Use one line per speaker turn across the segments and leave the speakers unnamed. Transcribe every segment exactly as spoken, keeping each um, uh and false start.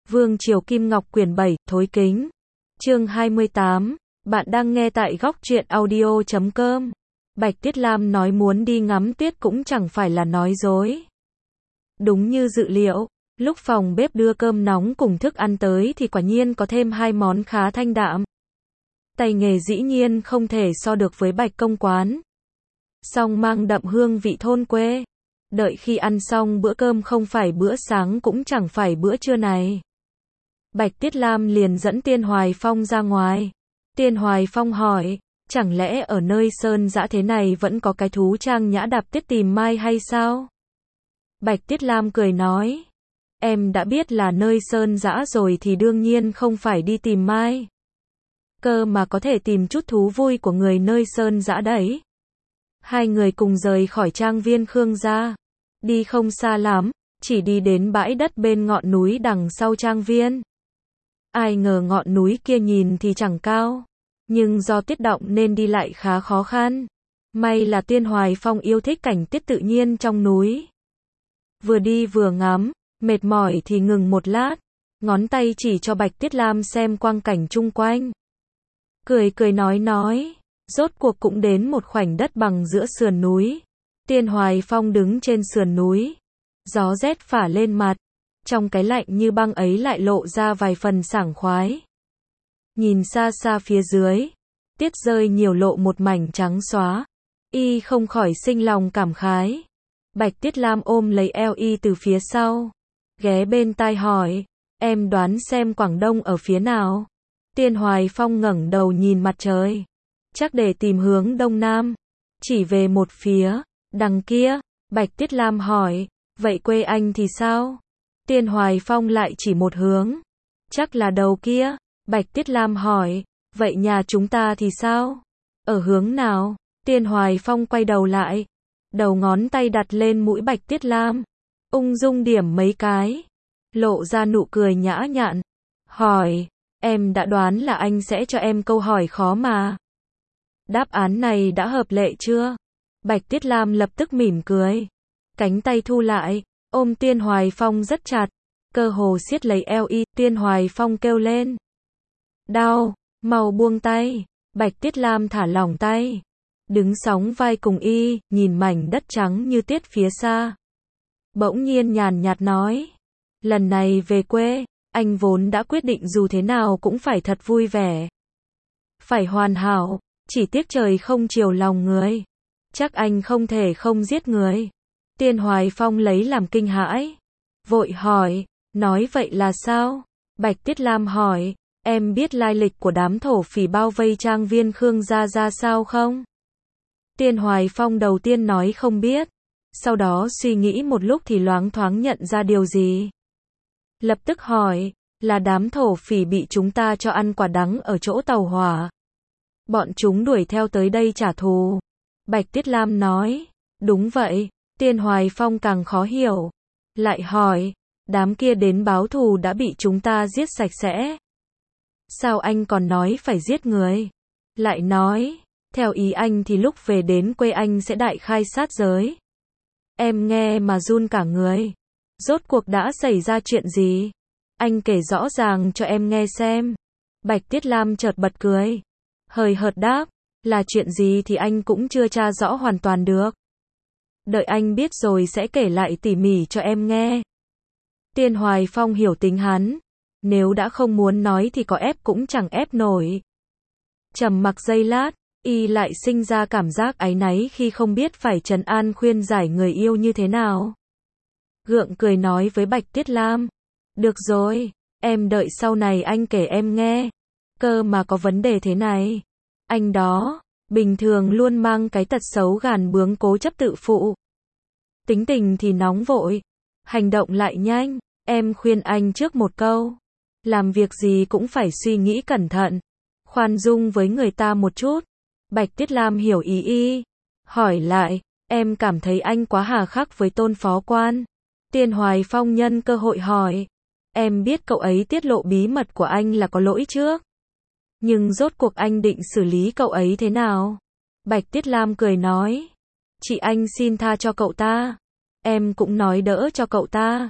Vương Triều Kim Ngọc quyển bảy, Thối Kính. Chương hai mươi tám. Bạn đang nghe tại góc truyện audio chấm com. Bạch Tuyết Lam nói muốn đi ngắm tuyết cũng chẳng phải là nói dối. Đúng như dự liệu, lúc phòng bếp đưa cơm nóng cùng thức ăn tới thì quả nhiên có thêm hai món khá thanh đạm. Tay nghề dĩ nhiên không thể so được với Bạch Công quán, song mang đậm hương vị thôn quê. Đợi khi ăn xong bữa cơm không phải bữa sáng cũng chẳng phải bữa trưa này, Bạch Tuyết Lam liền dẫn Tiên Hoài Phong ra ngoài. Tiên Hoài Phong hỏi, chẳng lẽ ở nơi sơn dã thế này vẫn có cái thú trang nhã đạp tuyết tìm mai hay sao? Bạch Tuyết Lam cười nói, em đã biết là nơi sơn dã rồi thì đương nhiên không phải đi tìm mai. Cơ mà có thể tìm chút thú vui của người nơi sơn dã đấy. Hai người cùng rời khỏi trang viên Khương gia. Đi không xa lắm, chỉ đi đến bãi đất bên ngọn núi đằng sau trang viên. Ai ngờ ngọn núi kia nhìn thì chẳng cao, nhưng do tuyết động nên đi lại khá khó khăn. May là Tiên Hoài Phong yêu thích cảnh tuyết tự nhiên trong núi. Vừa đi vừa ngắm, mệt mỏi thì ngừng một lát, ngón tay chỉ cho Bạch Tuyết Lam xem quang cảnh chung quanh. Cười cười nói nói, rốt cuộc cũng đến một khoảnh đất bằng giữa sườn núi. Tiên Hoài Phong đứng trên sườn núi, gió rét phả lên mặt, trong cái lạnh như băng ấy lại lộ ra vài phần sảng khoái. Nhìn xa xa phía dưới, tuyết rơi nhiều lộ một mảnh trắng xóa, y không khỏi sinh lòng cảm khái. Bạch Tuyết Lam ôm lấy eo y từ phía sau, ghé bên tai hỏi, em đoán xem Quảng Đông ở phía nào? Tiên Hoài Phong ngẩng đầu nhìn mặt trời, chắc để tìm hướng đông nam, chỉ về một phía, đằng kia. Bạch Tuyết Lam hỏi, vậy quê anh thì sao? Tiên Hoài Phong lại chỉ một hướng, chắc là đầu kia. Bạch Tuyết Lam hỏi, vậy nhà chúng ta thì sao? Ở hướng nào? Tiên Hoài Phong quay đầu lại, đầu ngón tay đặt lên mũi Bạch Tuyết Lam, ung dung điểm mấy cái, lộ ra nụ cười nhã nhặn, hỏi, em đã đoán là anh sẽ cho em câu hỏi khó mà. Đáp án này đã hợp lệ chưa? Bạch Tuyết Lam lập tức mỉm cười, cánh tay thu lại, ôm Tiên Hoài Phong rất chặt, cơ hồ siết lấy eo y. Tiên Hoài Phong kêu lên, đau, mau buông tay. Bạch Tuyết Lam thả lỏng tay, đứng sóng vai cùng y, nhìn mảnh đất trắng như tuyết phía xa. Bỗng nhiên nhàn nhạt nói, lần này về quê, anh vốn đã quyết định dù thế nào cũng phải thật vui vẻ, phải hoàn hảo, chỉ tiếc trời không chiều lòng người. Chắc anh không thể không giết người. Tiên Hoài Phong lấy làm kinh hãi, vội hỏi, nói vậy là sao? Bạch Tuyết Lam hỏi, em biết lai lịch của đám thổ phỉ bao vây trang viên Khương gia ra sao không? Tiên Hoài Phong đầu tiên nói không biết, sau đó suy nghĩ một lúc thì loáng thoáng nhận ra điều gì. Lập tức hỏi, là đám thổ phỉ bị chúng ta cho ăn quả đắng ở chỗ tàu hỏa. Bọn chúng đuổi theo tới đây trả thù. Bạch Tuyết Lam nói, đúng vậy. Tiên Hoài Phong càng khó hiểu, lại hỏi, đám kia đến báo thù đã bị chúng ta giết sạch sẽ. Sao anh còn nói phải giết người? Lại nói, theo ý anh thì lúc về đến quê anh sẽ đại khai sát giới. Em nghe mà run cả người. Rốt cuộc đã xảy ra chuyện gì? Anh kể rõ ràng cho em nghe xem. Bạch Tuyết Lam chợt bật cười, hời hợt đáp, là chuyện gì thì anh cũng chưa tra rõ hoàn toàn được. Đợi anh biết rồi sẽ kể lại tỉ mỉ cho em nghe. Tiên Hoài Phong hiểu tính hắn, nếu đã không muốn nói thì có ép cũng chẳng ép nổi. Trầm mặc giây lát, y lại sinh ra cảm giác áy náy khi không biết phải trấn an khuyên giải người yêu như thế nào. Gượng cười nói với Bạch Tuyết Lam, được rồi, em đợi sau này anh kể em nghe. Cơ mà có vấn đề thế này, anh đó, bình thường luôn mang cái tật xấu gàn bướng cố chấp tự phụ. Tính tình thì nóng vội, hành động lại nhanh. Em khuyên anh trước một câu, làm việc gì cũng phải suy nghĩ cẩn thận, khoan dung với người ta một chút. Bạch Tuyết Lam hiểu ý y, hỏi lại, em cảm thấy anh quá hà khắc với Tôn phó quan. Tiên Hoài Phong nhân cơ hội hỏi, em biết cậu ấy tiết lộ bí mật của anh là có lỗi trước, nhưng rốt cuộc anh định xử lý cậu ấy thế nào? Bạch Tuyết Lam cười nói, chị anh xin tha cho cậu ta, em cũng nói đỡ cho cậu ta,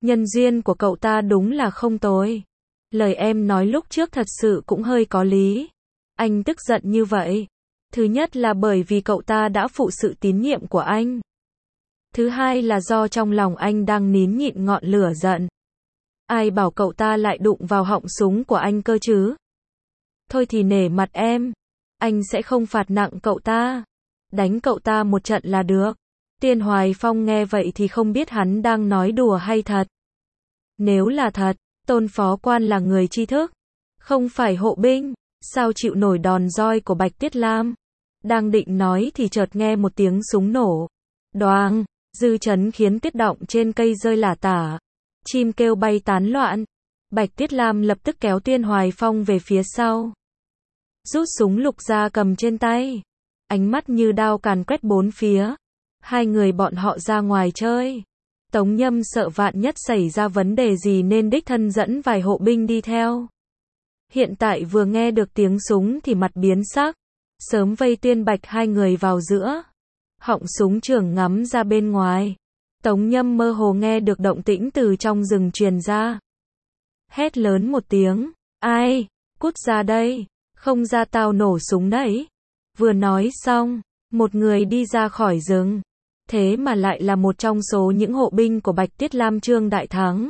Nhân duyên của cậu ta đúng là không tồi. Lời em nói lúc trước thật sự cũng hơi có lý. Anh tức giận như vậy. Thứ nhất là bởi vì cậu ta đã phụ sự tín nhiệm của anh. Thứ hai là do trong lòng anh đang nín nhịn ngọn lửa giận. Ai bảo cậu ta lại đụng vào họng súng của anh cơ chứ? Thôi thì nể mặt em. Anh sẽ không phạt nặng cậu ta. Đánh cậu ta một trận là được. Tiên Hoài Phong nghe vậy thì không biết hắn đang nói đùa hay thật. Nếu là thật, Tôn phó quan là người tri thức, không phải hộ binh, sao chịu nổi đòn roi của Bạch Tiết Lam. Đang định nói thì chợt nghe một tiếng súng nổ. Đoàng, dư chấn khiến tiết động trên cây rơi lả tả. Chim kêu bay tán loạn. Bạch Tiết Lam lập tức kéo Tiên Hoài Phong về phía sau. Rút súng lục ra cầm trên tay. Ánh mắt như đao càn quét bốn phía. Hai người bọn họ ra ngoài chơi. Tống Nhâm sợ vạn nhất xảy ra vấn đề gì nên đích thân dẫn vài hộ binh đi theo. Hiện tại vừa nghe được tiếng súng thì mặt biến sắc. Sớm vây Tiên Bạch hai người vào giữa. Họng súng trường ngắm ra bên ngoài. Tống Nhâm mơ hồ nghe được động tĩnh từ trong rừng truyền ra. Hét lớn một tiếng. Ai? Cút ra đây. Không ra tao nổ súng đấy. Vừa nói xong, một người đi ra khỏi rừng. Thế mà lại là một trong số những hộ binh của Bạch Tiết Lam Trương Đại Thắng.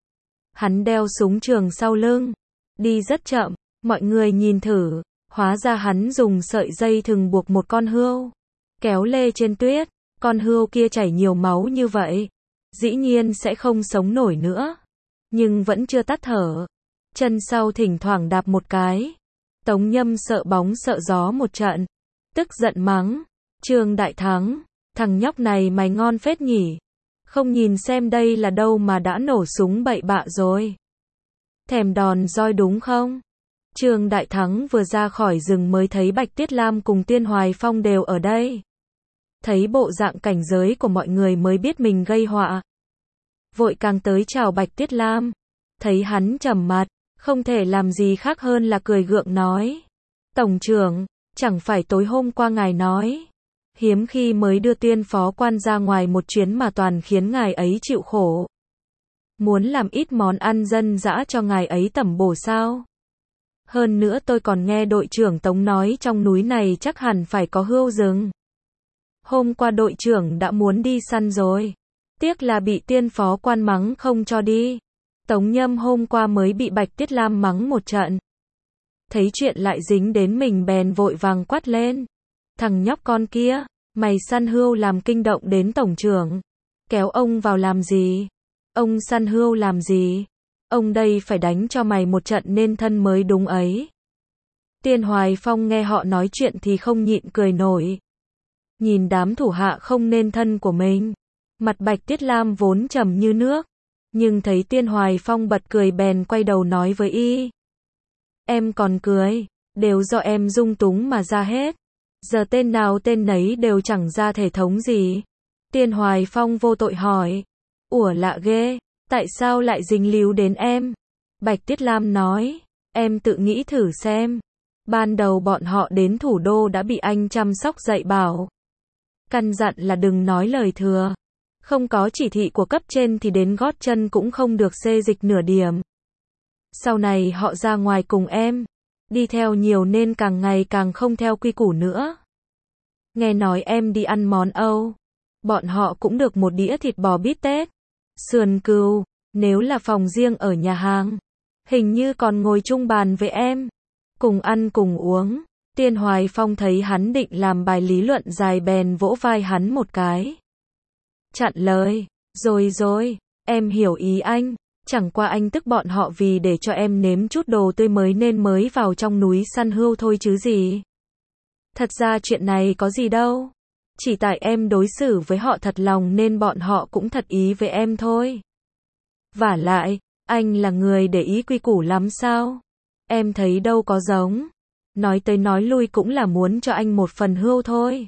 Hắn đeo súng trường sau lưng. Đi rất chậm, mọi người nhìn thử. Hóa ra hắn dùng sợi dây thừng buộc một con hươu. Kéo lê trên tuyết. Con hươu kia chảy nhiều máu như vậy. Dĩ nhiên sẽ không sống nổi nữa. Nhưng vẫn chưa tắt thở. Chân sau thỉnh thoảng đạp một cái. Tống Nhâm sợ bóng sợ gió một trận. Tức giận mắng. Trương Đại Thắng. Thằng nhóc này mày ngon phết nhỉ. Không nhìn xem đây là đâu mà đã nổ súng bậy bạ rồi. Thèm đòn roi đúng không? Trương Đại Thắng vừa ra khỏi rừng mới thấy Bạch Tiết Lam cùng Tiên Hoài Phong đều ở đây. Thấy bộ dạng cảnh giới của mọi người mới biết mình gây họa. Vội càng tới chào Bạch Tiết Lam. Thấy hắn trầm mặt, không thể làm gì khác hơn là cười gượng nói. Tổng trưởng, chẳng phải tối hôm qua ngài nói. Hiếm khi mới đưa Tiên phó quan ra ngoài một chuyến mà toàn khiến ngài ấy chịu khổ. Muốn làm ít món ăn dân dã cho ngài ấy tẩm bổ sao? Hơn nữa tôi còn nghe đội trưởng Tống nói trong núi này chắc hẳn phải có hươu rừng. Hôm qua đội trưởng đã muốn đi săn rồi. Tiếc là bị Tiên phó quan mắng không cho đi. Tống Nhâm hôm qua mới bị Bạch Tiết Lam mắng một trận. Thấy chuyện lại dính đến mình bèn vội vàng quát lên. Thằng nhóc con kia, mày săn hươu làm kinh động đến tổng trưởng. Kéo ông vào làm gì? Ông săn hươu làm gì? Ông đây phải đánh cho mày một trận nên thân mới đúng ấy. Tiên Hoài Phong nghe họ nói chuyện thì không nhịn cười nổi. Nhìn đám thủ hạ không nên thân của mình. Mặt Bạch Tiết Lam vốn trầm như nước. Nhưng thấy Tiên Hoài Phong bật cười bèn quay đầu nói với y. Em còn cười, đều do em dung túng mà ra hết. Giờ tên nào tên nấy đều chẳng ra thể thống gì. Tiên Hoài Phong vô tội hỏi. Ủa lạ ghê, tại sao lại dính líu đến em? Bạch Tiết Lam nói. Em tự nghĩ thử xem. Ban đầu bọn họ đến thủ đô đã bị anh chăm sóc dạy bảo. Căn dặn là đừng nói lời thừa. Không có chỉ thị của cấp trên thì đến gót chân cũng không được xê dịch nửa điểm. Sau này họ ra ngoài cùng em. Đi theo nhiều nên càng ngày càng không theo quy củ nữa. Nghe nói em đi ăn món Âu. Bọn họ cũng được một đĩa thịt bò bít tết. Sườn cừu, nếu là phòng riêng ở nhà hàng. Hình như còn ngồi chung bàn với em. Cùng ăn cùng uống. Tiên Hoài Phong thấy hắn định làm bài lý luận dài bèn vỗ vai hắn một cái. Chặn lời. Rồi rồi, em hiểu ý anh. Chẳng qua anh tức bọn họ vì để cho em nếm chút đồ tươi mới nên mới vào trong núi săn hươu thôi chứ gì. Thật ra chuyện này có gì đâu. Chỉ tại em đối xử với họ thật lòng nên bọn họ cũng thật ý với em thôi. Vả lại, anh là người để ý quy củ lắm sao? Em thấy đâu có giống. Nói tới nói lui cũng là muốn cho anh một phần hươu thôi.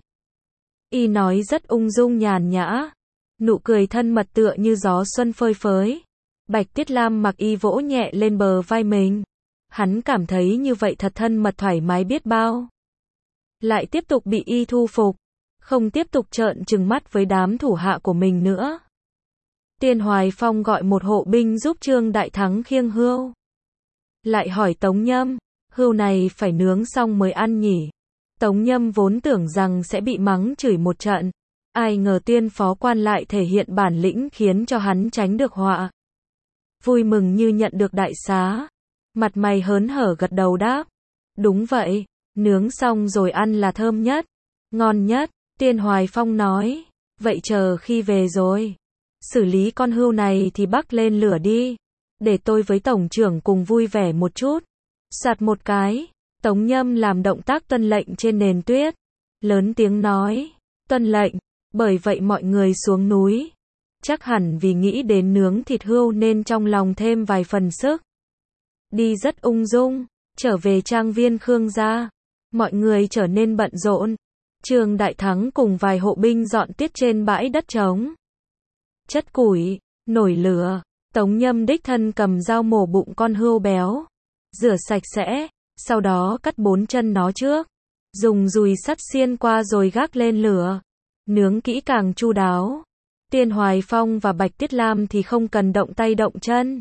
Y nói rất ung dung nhàn nhã. Nụ cười thân mật tựa như gió xuân phơi phới. Bạch Tiết Lam mặc y vỗ nhẹ lên bờ vai mình. Hắn cảm thấy như vậy thật thân mật thoải mái biết bao. Lại tiếp tục bị y thu phục. Không tiếp tục trợn trừng mắt với đám thủ hạ của mình nữa. Tiên Hoài Phong gọi một hộ binh giúp Trương Đại Thắng khiêng hươu. Lại hỏi Tống Nhâm, hươu này phải nướng xong mới ăn nhỉ? Tống Nhâm vốn tưởng rằng sẽ bị mắng chửi một trận. Ai ngờ Tiên phó quan lại thể hiện bản lĩnh khiến cho hắn tránh được họa. Vui mừng như nhận được đại xá. Mặt mày hớn hở gật đầu đáp. Đúng vậy, nướng xong rồi ăn là thơm nhất, ngon nhất. Tiên Hoài Phong nói. Vậy chờ khi về rồi, xử lý con hươu này thì bắc lên lửa đi. Để tôi với tổng trưởng cùng vui vẻ một chút. Soạt một cái, Tống Nhâm làm động tác tuân lệnh trên nền tuyết. Lớn tiếng nói. Tuân lệnh. Bởi vậy mọi người xuống núi. Chắc hẳn vì nghĩ đến nướng thịt hươu nên trong lòng thêm vài phần sức. Đi rất ung dung. Trở về trang viên Khương gia. Mọi người trở nên bận rộn. Trương Đại Thắng cùng vài hộ binh dọn tiết trên bãi đất trống. Chất củi, nổi lửa. Tống Nhâm đích thân cầm dao mổ bụng con hươu béo. Rửa sạch sẽ. Sau đó cắt bốn chân nó trước. Dùng dùi sắt xiên qua rồi gác lên lửa. Nướng kỹ càng chu đáo. Tiên Hoài Phong và Bạch Tiết Lam thì không cần động tay động chân.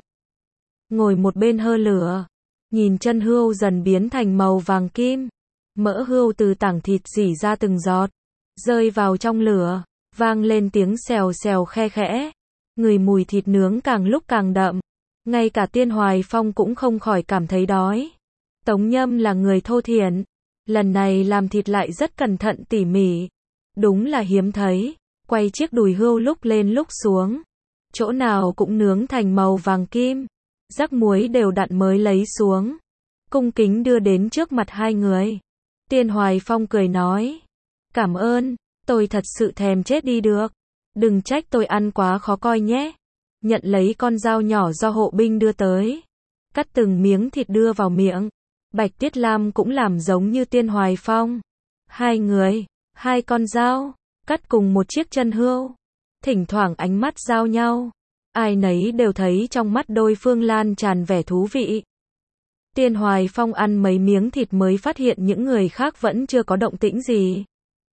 Ngồi một bên hơ lửa. Nhìn chân hươu dần biến thành màu vàng kim. Mỡ hươu từ tảng thịt rỉ ra từng giọt. Rơi vào trong lửa. Vang lên tiếng xèo xèo khe khẽ. Người mùi thịt nướng càng lúc càng đậm. Ngay cả Tiên Hoài Phong cũng không khỏi cảm thấy đói. Tống Nhâm là người thô thiển. Lần này làm thịt lại rất cẩn thận tỉ mỉ. Đúng là hiếm thấy. Quay chiếc đùi hươu lúc lên lúc xuống. Chỗ nào cũng nướng thành màu vàng kim. Rắc muối đều đặn mới lấy xuống. Cung kính đưa đến trước mặt hai người. Tiên Hoài Phong cười nói. Cảm ơn, tôi thật sự thèm chết đi được. Đừng trách tôi ăn quá khó coi nhé. Nhận lấy con dao nhỏ do hộ binh đưa tới. Cắt từng miếng thịt đưa vào miệng. Bạch Tiết Lam cũng làm giống như Tiên Hoài Phong. Hai người, hai con dao, cắt cùng một chiếc chân hươu. Thỉnh thoảng ánh mắt giao nhau. Ai nấy đều thấy trong mắt đôi phương lan tràn vẻ thú vị. Tiên Hoài Phong ăn mấy miếng thịt mới phát hiện những người khác vẫn chưa có động tĩnh gì.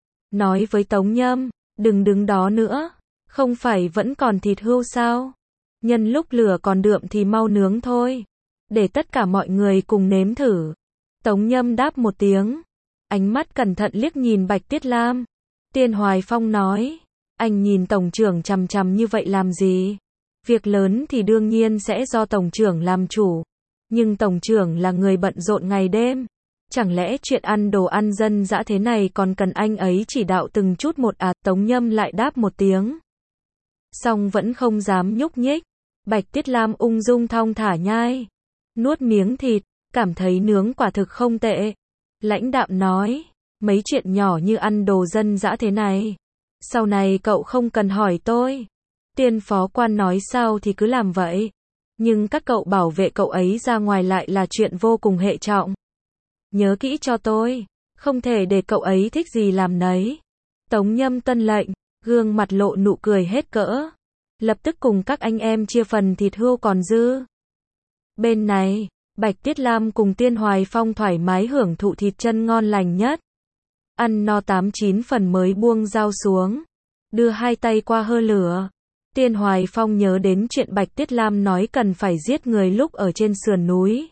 Nói với Tống Nhâm, đừng đứng đó nữa. Không phải vẫn còn thịt hươu sao? Nhân lúc lửa còn đượm thì mau nướng thôi. Để tất cả mọi người cùng nếm thử. Tống Nhâm đáp một tiếng. Ánh mắt cẩn thận liếc nhìn Bạch Tiết Lam. Tiên Hoài Phong nói. Anh nhìn tổng trưởng chằm chằm như vậy làm gì? Việc lớn thì đương nhiên sẽ do tổng trưởng làm chủ. Nhưng tổng trưởng là người bận rộn ngày đêm. Chẳng lẽ chuyện ăn đồ ăn dân dã thế này còn cần anh ấy chỉ đạo từng chút một à? Tống Nhâm lại đáp một tiếng. Xong vẫn không dám nhúc nhích. Bạch Tiết Lam ung dung thong thả nhai. Nuốt miếng thịt, cảm thấy nướng quả thực không tệ. Lãnh đạm nói. Mấy chuyện nhỏ như ăn đồ dân dã thế này. Sau này cậu không cần hỏi tôi. Tiên phó quan nói sao thì cứ làm vậy. Nhưng các cậu bảo vệ cậu ấy ra ngoài lại là chuyện vô cùng hệ trọng. Nhớ kỹ cho tôi. Không thể để cậu ấy thích gì làm nấy. Tống Nhâm tuân lệnh. Gương mặt lộ nụ cười hết cỡ. Lập tức cùng các anh em chia phần thịt hươu còn dư. Bên này, Bạch Tiết Lam cùng Tiên Hoài Phong thoải mái hưởng thụ thịt chân ngon lành nhất. Ăn no tám chín phần mới buông dao xuống. Đưa hai tay qua hơ lửa. Tiên Hoài Phong nhớ đến chuyện Bạch Tiết Lam nói cần phải giết người lúc ở trên sườn núi.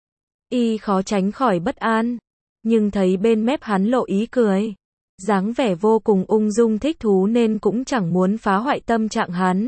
Y khó tránh khỏi bất an. Nhưng thấy bên mép hắn lộ ý cười. Dáng vẻ vô cùng ung dung thích thú nên cũng chẳng muốn phá hoại tâm trạng hắn.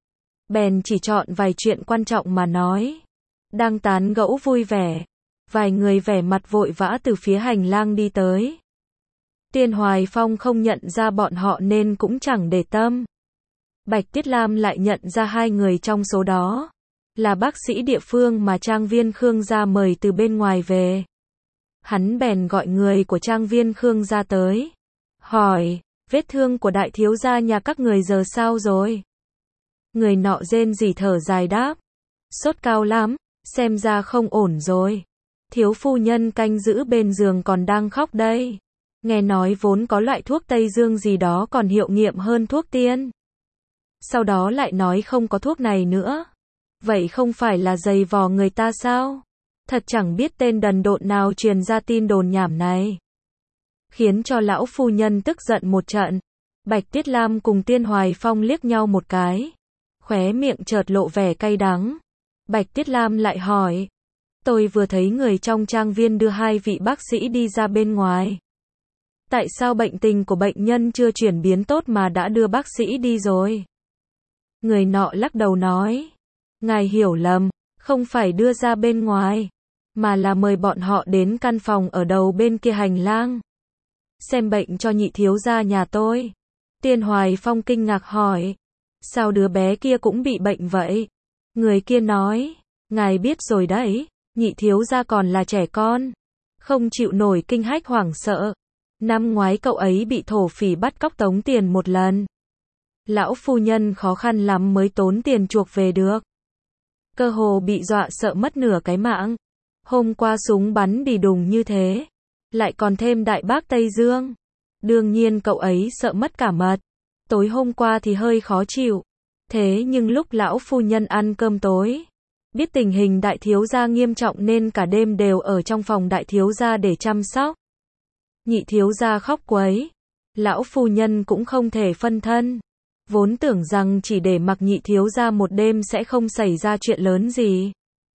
Bèn chỉ chọn vài chuyện quan trọng mà nói. Đang tán gẫu vui vẻ. Vài người vẻ mặt vội vã từ phía hành lang đi tới. Tiên Hoài Phong không nhận ra bọn họ nên cũng chẳng để tâm. Bạch Tiết Lam lại nhận ra hai người trong số đó. Là bác sĩ địa phương mà trang viên Khương gia mời từ bên ngoài về. Hắn bèn gọi người của trang viên Khương gia tới. Hỏi, vết thương của đại thiếu gia nhà các người giờ sao rồi? Người nọ rên rỉ thở dài đáp. Sốt cao lắm, xem ra không ổn rồi. Thiếu phu nhân canh giữ bên giường còn đang khóc đây. Nghe nói vốn có loại thuốc Tây Dương gì đó còn hiệu nghiệm hơn thuốc tiên. Sau đó lại nói không có thuốc này nữa. Vậy không phải là giày vò người ta sao? Thật chẳng biết tên đần độn nào truyền ra tin đồn nhảm này. Khiến cho lão phu nhân tức giận một trận. Bạch Tiết Lam cùng Tiên Hoài Phong liếc nhau một cái. Khóe miệng chợt lộ vẻ cay đắng. Bạch Tiết Lam lại hỏi. Tôi vừa thấy người trong trang viên đưa hai vị bác sĩ đi ra bên ngoài. Tại sao bệnh tình của bệnh nhân chưa chuyển biến tốt mà đã đưa bác sĩ đi rồi? Người nọ lắc đầu nói. Ngài hiểu lầm, không phải đưa ra bên ngoài, mà là mời bọn họ đến căn phòng ở đầu bên kia hành lang. Xem bệnh cho nhị thiếu gia nhà tôi. Tiên Hoài Phong kinh ngạc hỏi. Sao đứa bé kia cũng bị bệnh vậy? Người kia nói. Ngài biết rồi đấy, nhị thiếu gia còn là trẻ con, không chịu nổi kinh hách hoảng sợ. Năm ngoái cậu ấy bị thổ phỉ bắt cóc tống tiền một lần. Lão phu nhân khó khăn lắm mới tốn tiền chuộc về được. Cơ hồ bị dọa sợ mất nửa cái mạng. Hôm qua súng bắn đi đùng như thế, lại còn thêm đại bác Tây Dương. Đương nhiên cậu ấy sợ mất cả mật. Tối hôm qua thì hơi khó chịu. Thế nhưng lúc lão phu nhân ăn cơm tối, biết tình hình đại thiếu gia nghiêm trọng nên cả đêm đều ở trong phòng đại thiếu gia để chăm sóc. Nhị thiếu gia khóc quấy, lão phu nhân cũng không thể phân thân. Vốn tưởng rằng chỉ để mặc nhị thiếu gia một đêm sẽ không xảy ra chuyện lớn gì.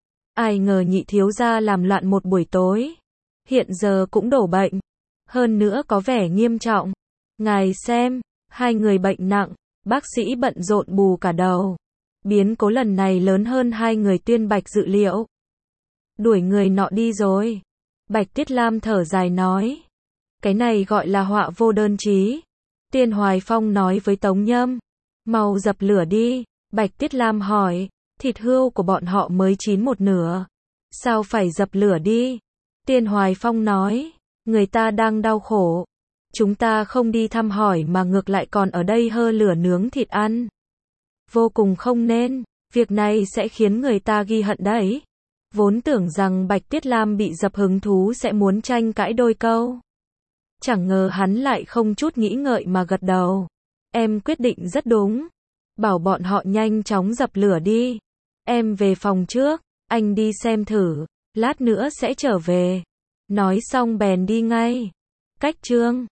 Ai ngờ nhị thiếu gia làm loạn một buổi tối. Hiện giờ cũng đổ bệnh. Hơn nữa có vẻ nghiêm trọng. Ngài xem, hai người bệnh nặng, bác sĩ bận rộn bù cả đầu. Biến cố lần này lớn hơn hai người Tuyên Bạch dự liệu. Đuổi người nọ đi rồi. Bạch Tiết Lam thở dài nói. Cái này gọi là họa vô đơn chí. Tiên Hoài Phong nói với Tống Nhâm. Mau dập lửa đi. Bạch Tiết Lam hỏi. Thịt hươu của bọn họ mới chín một nửa. Sao phải dập lửa đi? Tiên Hoài Phong nói. Người ta đang đau khổ. Chúng ta không đi thăm hỏi mà ngược lại còn ở đây hơ lửa nướng thịt ăn. Vô cùng không nên. Việc này sẽ khiến người ta ghi hận đấy. Vốn tưởng rằng Bạch Tiết Lam bị dập hứng thú sẽ muốn tranh cãi đôi câu. Chẳng ngờ hắn lại không chút nghĩ ngợi mà gật đầu. Em quyết định rất đúng. Bảo bọn họ nhanh chóng dập lửa đi. Em về phòng trước, anh đi xem thử, lát nữa sẽ trở về. Nói xong bèn đi ngay. Cách chương